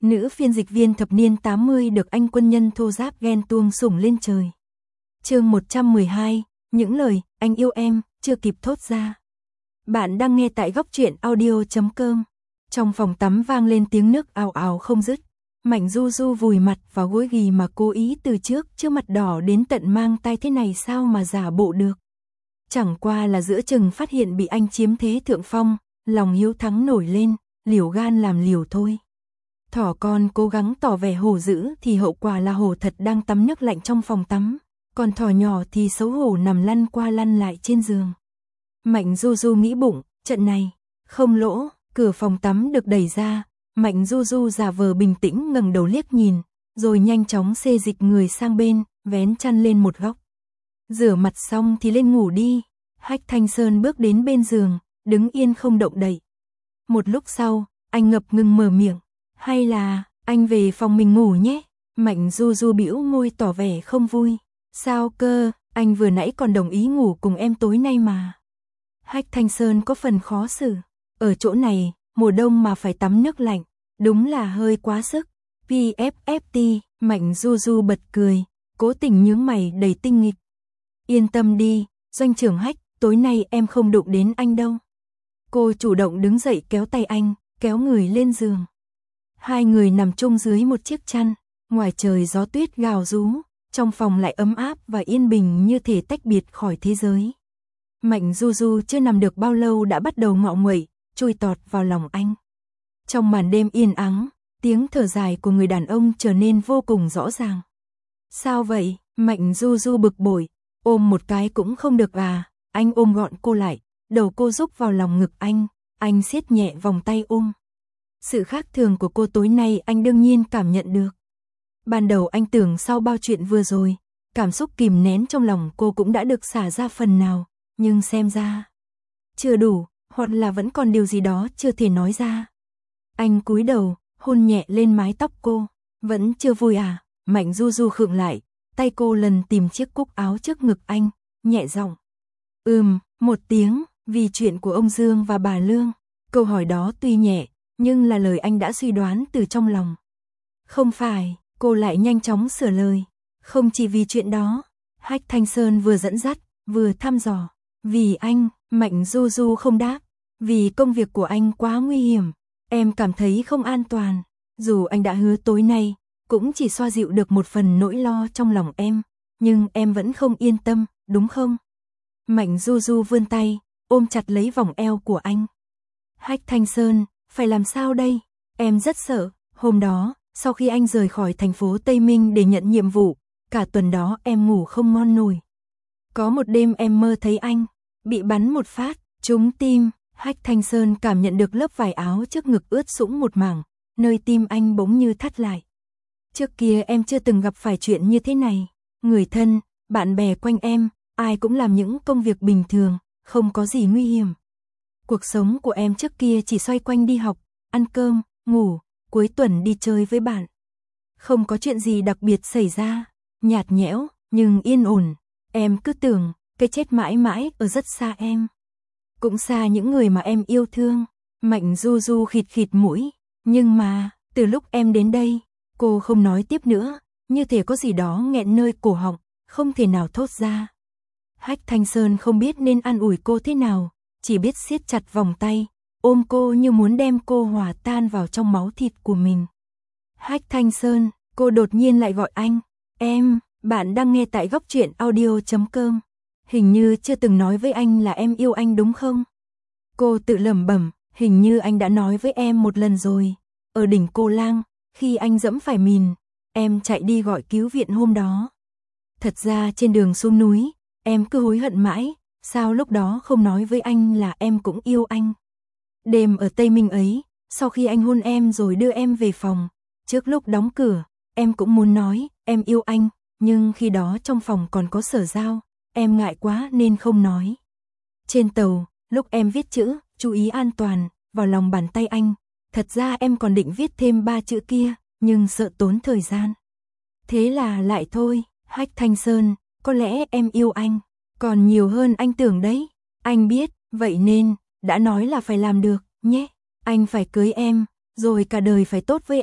Nữ phiên dịch viên thập niên 80 được anh quân nhân thô giáp ghen tuông sủng lên trời. Chương 112, những lời anh yêu em chưa kịp thốt ra. Bạn đang nghe tại góc truyện audio.com. Trong phòng tắm vang lên tiếng nước ào ào không dứt. Mạnh Du Du vùi mặt vào gối ghì mà cố ý từ trước mặt đỏ đến tận mang tai thế này sao mà giả bộ được. Chẳng qua là giữa chừng phát hiện bị anh chiếm thế thượng phong, lòng hiếu thắng nổi lên, liều gan làm liều thôi. Thỏ con cố gắng tỏ vẻ hổ dữ thì hậu quả là hổ thật đang tắm nước lạnh trong phòng tắm, còn thỏ nhỏ thì xấu hổ nằm lăn qua lăn lại trên giường. Mạnh Du Du nghĩ bụng, trận này, không lỗ, cửa phòng tắm được đẩy ra, Mạnh Du Du giả vờ bình tĩnh ngẩng đầu liếc nhìn, rồi nhanh chóng xê dịch người sang bên, vén chăn lên một góc. Rửa mặt xong thì lên ngủ đi. Hách Thanh Sơn bước đến bên giường, đứng yên không động đậy. Một lúc sau, anh ngập ngừng mở miệng, hay là anh về phòng mình ngủ nhé. Mạnh Du Du bĩu môi tỏ vẻ không vui. Sao cơ, anh vừa nãy còn đồng ý ngủ cùng em tối nay mà. Hách Thanh Sơn có phần khó xử. Ở chỗ này, mùa đông mà phải tắm nước lạnh, đúng là hơi quá sức. PFFT, Mạnh Du Du bật cười, cố tình nhướng mày đầy tinh nghịch. Yên tâm đi, doanh trưởng Hách, tối nay em không đụng đến anh đâu. Cô chủ động đứng dậy kéo tay anh, kéo người lên giường. Hai người nằm chung dưới một chiếc chăn, ngoài trời gió tuyết gào rú, trong phòng lại ấm áp và yên bình như thể tách biệt khỏi thế giới. Mạnh Du Du chưa nằm được bao lâu đã bắt đầu ngọ nguậy, chui tọt vào lòng anh. Trong màn đêm yên ắng, tiếng thở dài của người đàn ông trở nên vô cùng rõ ràng. Sao vậy? Mạnh Du Du bực bội, ôm một cái cũng không được à? Anh ôm gọn cô lại, đầu cô rúc vào lòng ngực anh siết nhẹ vòng tay ôm. Sự khác thường của cô tối nay anh đương nhiên cảm nhận được. Ban đầu anh tưởng sau bao chuyện vừa rồi, cảm xúc kìm nén trong lòng cô cũng đã được xả ra phần nào, nhưng xem ra chưa đủ, hoặc là vẫn còn điều gì đó chưa thể nói ra. Anh cúi đầu, hôn nhẹ lên mái tóc cô. Vẫn chưa vui à? Mạnh Du Du khựng lại, tay cô lần tìm chiếc cúc áo trước ngực anh, nhẹ giọng. Một tiếng, vì chuyện của ông Dương và bà Lương. Câu hỏi đó tuy nhẹ, nhưng là lời anh đã suy đoán từ trong lòng. Không phải, cô lại nhanh chóng sửa lời. Không chỉ vì chuyện đó. Hách Thanh Sơn vừa dẫn dắt, vừa thăm dò. Vì anh, Mạnh Du Du không đáp. Vì công việc của anh quá nguy hiểm, em cảm thấy không an toàn. Dù anh đã hứa tối nay, cũng chỉ xoa dịu được một phần nỗi lo trong lòng em, nhưng em vẫn không yên tâm, đúng không? Mạnh Du Du vươn tay, ôm chặt lấy vòng eo của anh. Hách Thanh Sơn, phải làm sao đây? Em rất sợ. Hôm đó, sau khi anh rời khỏi thành phố Tây Minh để nhận nhiệm vụ, cả tuần đó em ngủ không ngon nổi. Có một đêm em mơ thấy anh bị bắn một phát, trúng tim. Hách Thanh Sơn cảm nhận được lớp vải áo trước ngực ướt sũng một mảng, nơi tim anh bỗng như thắt lại. Trước kia em chưa từng gặp phải chuyện như thế này. Người thân, bạn bè quanh em, ai cũng làm những công việc bình thường, không có gì nguy hiểm. Cuộc sống của em trước kia chỉ xoay quanh đi học, ăn cơm, ngủ, cuối tuần đi chơi với bạn. Không có chuyện gì đặc biệt xảy ra, nhạt nhẽo, nhưng yên ổn. Em cứ tưởng, cái chết mãi mãi ở rất xa em. Cũng xa những người mà em yêu thương. Mạnh Du Du khịt khịt mũi. Nhưng mà, từ lúc em đến đây, cô không nói tiếp nữa, như thể có gì đó nghẹn nơi cổ họng, không thể nào thốt ra. Hách Thanh Sơn không biết nên an ủi cô thế nào, chỉ biết siết chặt vòng tay, ôm cô như muốn đem cô hòa tan vào trong máu thịt của mình. Hách Thanh Sơn, cô đột nhiên lại gọi anh. Em, bạn đang nghe tại góc truyện audio.com. Hình như chưa từng nói với anh là em yêu anh đúng không? Cô tự lẩm bẩm, hình như anh đã nói với em một lần rồi. Ở đỉnh Cô Lang, khi anh dẫm phải mìn, em chạy đi gọi cứu viện hôm đó. Thật ra trên đường xuống núi, em cứ hối hận mãi, sao lúc đó không nói với anh là em cũng yêu anh. Đêm ở Tây Minh ấy, sau khi anh hôn em rồi đưa em về phòng, trước lúc đóng cửa, em cũng muốn nói, em yêu anh, nhưng khi đó trong phòng còn có Sở Giao, em ngại quá nên không nói. Trên tàu, lúc em viết chữ, chú ý an toàn, vào lòng bàn tay anh, thật ra em còn định viết thêm 3 chữ kia, nhưng sợ tốn thời gian. Thế là lại thôi. Hách Thanh Sơn, có lẽ em yêu anh, còn nhiều hơn anh tưởng đấy. Anh biết, vậy nên, đã nói là phải làm được, nhé. Anh phải cưới em, rồi cả đời phải tốt với em,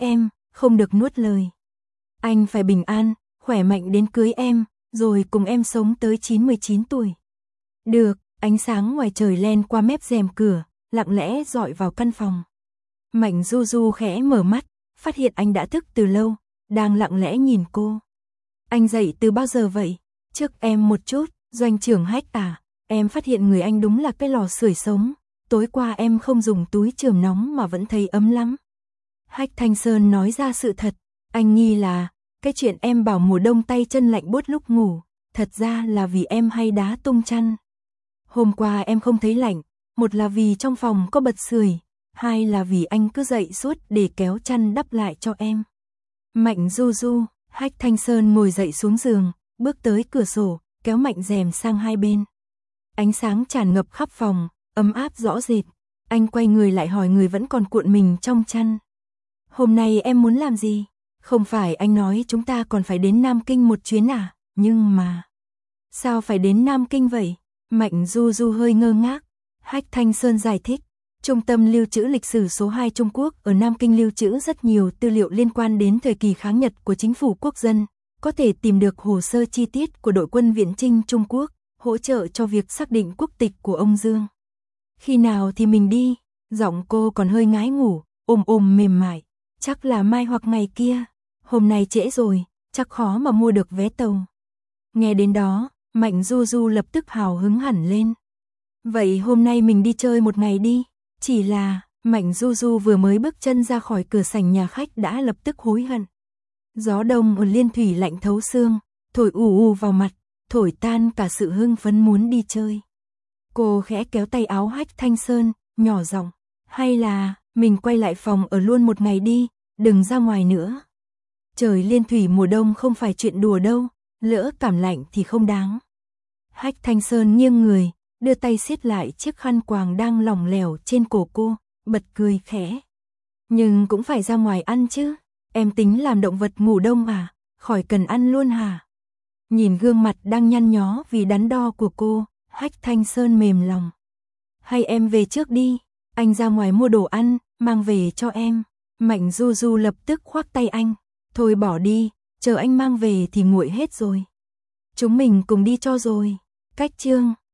không được nuốt lời. Anh phải bình an, khỏe mạnh đến cưới em, rồi cùng em sống tới 99 tuổi. Được, ánh sáng ngoài trời len qua mép rèm cửa, lặng lẽ dọi vào căn phòng. Mạnh Du Du khẽ mở mắt, phát hiện anh đã thức từ lâu, đang lặng lẽ nhìn cô. Anh dậy từ bao giờ vậy? Trước em một chút, Doanh trưởng Hách à, em phát hiện người anh đúng là cái lò sưởi sống. Tối qua em không dùng túi chườm nóng mà vẫn thấy ấm lắm. Hách Thanh Sơn nói ra sự thật, anh nghi là cái chuyện em bảo mùa đông tay chân lạnh buốt lúc ngủ, thật ra là vì em hay đá tung chăn. Hôm qua em không thấy lạnh, một là vì trong phòng có bật sưởi, hai là vì anh cứ dậy suốt để kéo chăn đắp lại cho em. Mạnh Du Du, Hách Thanh Sơn ngồi dậy xuống giường, bước tới cửa sổ, kéo mạnh rèm sang hai bên. Ánh sáng tràn ngập khắp phòng, ấm áp rõ rệt. Anh quay người lại hỏi người vẫn còn cuộn mình trong chăn. Hôm nay em muốn làm gì? Không phải anh nói chúng ta còn phải đến Nam Kinh một chuyến à? Nhưng mà... Sao phải đến Nam Kinh vậy? Mạnh Du Du hơi ngơ ngác. Hách Thanh Sơn giải thích. Trung tâm lưu trữ lịch sử số 2 Trung Quốc ở Nam Kinh lưu trữ rất nhiều tư liệu liên quan đến thời kỳ kháng Nhật của chính phủ quốc dân. Có thể tìm được hồ sơ chi tiết của đội quân viễn chinh Trung Quốc, hỗ trợ cho việc xác định quốc tịch của ông Dương. Khi nào thì mình đi? Giọng cô còn hơi ngái ngủ, ồm mềm mại. Chắc là mai hoặc ngày kia. Hôm nay trễ rồi, chắc khó mà mua được vé tàu. Nghe đến đó, Mạnh Du Du lập tức hào hứng hẳn lên. Vậy hôm nay mình đi chơi một ngày đi. Chỉ là, Mạnh Du Du vừa mới bước chân ra khỏi cửa sảnh nhà khách đã lập tức hối hận. Gió đông ở Liên Thủy lạnh thấu xương, thổi ù vào mặt, thổi tan cả sự hưng phấn muốn đi chơi. Cô khẽ kéo tay áo Hách Thanh Sơn, nhỏ giọng, hay là mình quay lại phòng ở luôn một ngày đi, đừng ra ngoài nữa. Trời Liên Thủy mùa đông không phải chuyện đùa đâu, lỡ cảm lạnh thì không đáng. Hách Thanh Sơn nghiêng người, đưa tay siết lại chiếc khăn quàng đang lỏng lẻo trên cổ cô, bật cười khẽ. Nhưng cũng phải ra ngoài ăn chứ, em tính làm động vật ngủ đông à, khỏi cần ăn luôn hả? Nhìn gương mặt đang nhăn nhó vì đắn đo của cô, Hách Thanh Sơn mềm lòng. Hay em về trước đi, anh ra ngoài mua đồ ăn, mang về cho em. Mạnh Du Du lập tức khoác tay anh. Thôi bỏ đi, chờ anh mang về thì nguội hết rồi. Chúng mình cùng đi cho rồi. Cách chương